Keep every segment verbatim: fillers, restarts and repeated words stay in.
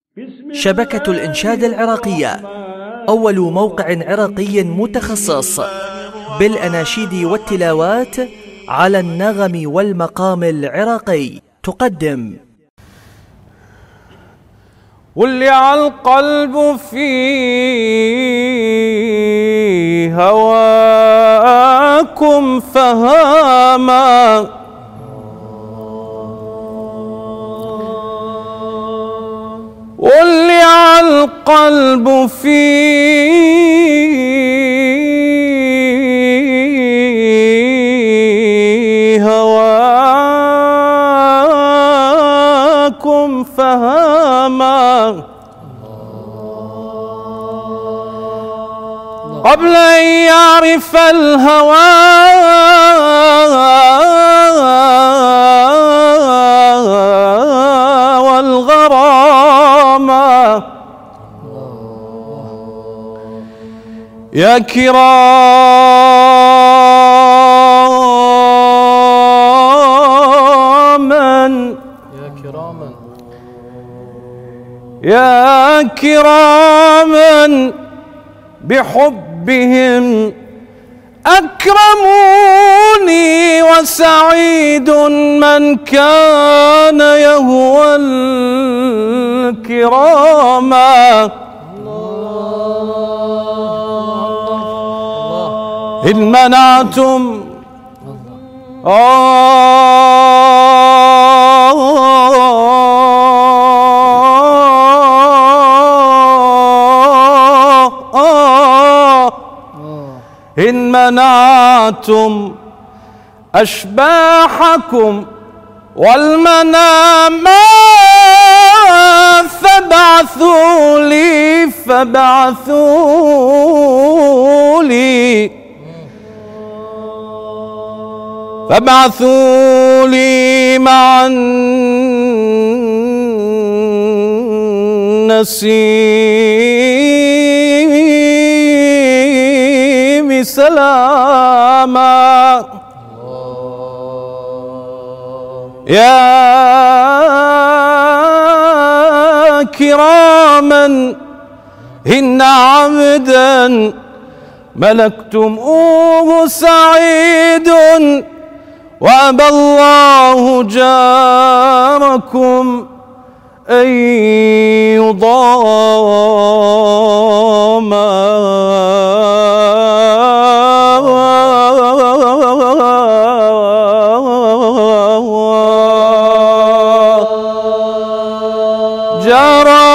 شبكة الإنشاد العراقية، أول موقع عراقي متخصص بالأناشيد والتلاوات على النغم والمقام العراقي، تقدم واللي على القلب في هواكم فهاما، واللي على القلب في هواكم فهاما، قبل أن يعرف الهوى والغرام، يا كراما يا كراما يا كراما بحبهم أكرموني، وسعيد من كان يهوى الكرام. إن منعتم إن منعتم أشباحكم والمنام فابعثوا لي فابعثوا لي فابعثوا لي مع النسيم سلاما، يا كراما إن عبدا ملكتموه سعيد، وأبى الله جاركم أن يضام. جرى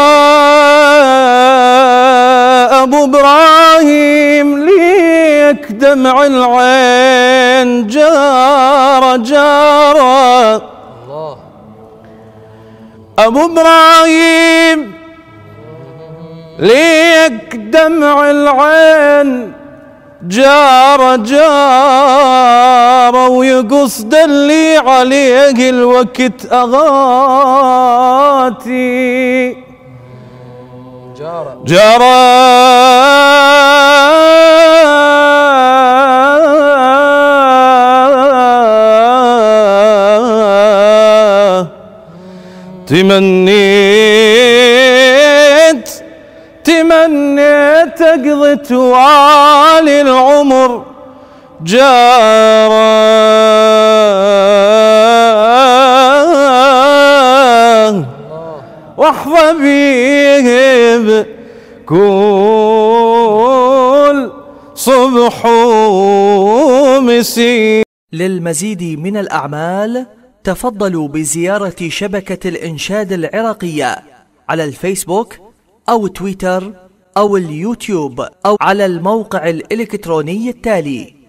أبو إبراهيم ليك دمع العين، جارى جارى أبو إبراهيم ليك دمع العين، جارى جارى ويقصد اللي عليه الوقت أغاتي، جارى جارى تمنيت تمنيت أقضي توالي العمر جارى، واحظى بيه بكل صبح ومسي. للمزيد من الأعمال تفضلوا بزيارة شبكة الإنشاد العراقية على الفيسبوك أو تويتر أو اليوتيوب أو على الموقع الإلكتروني التالي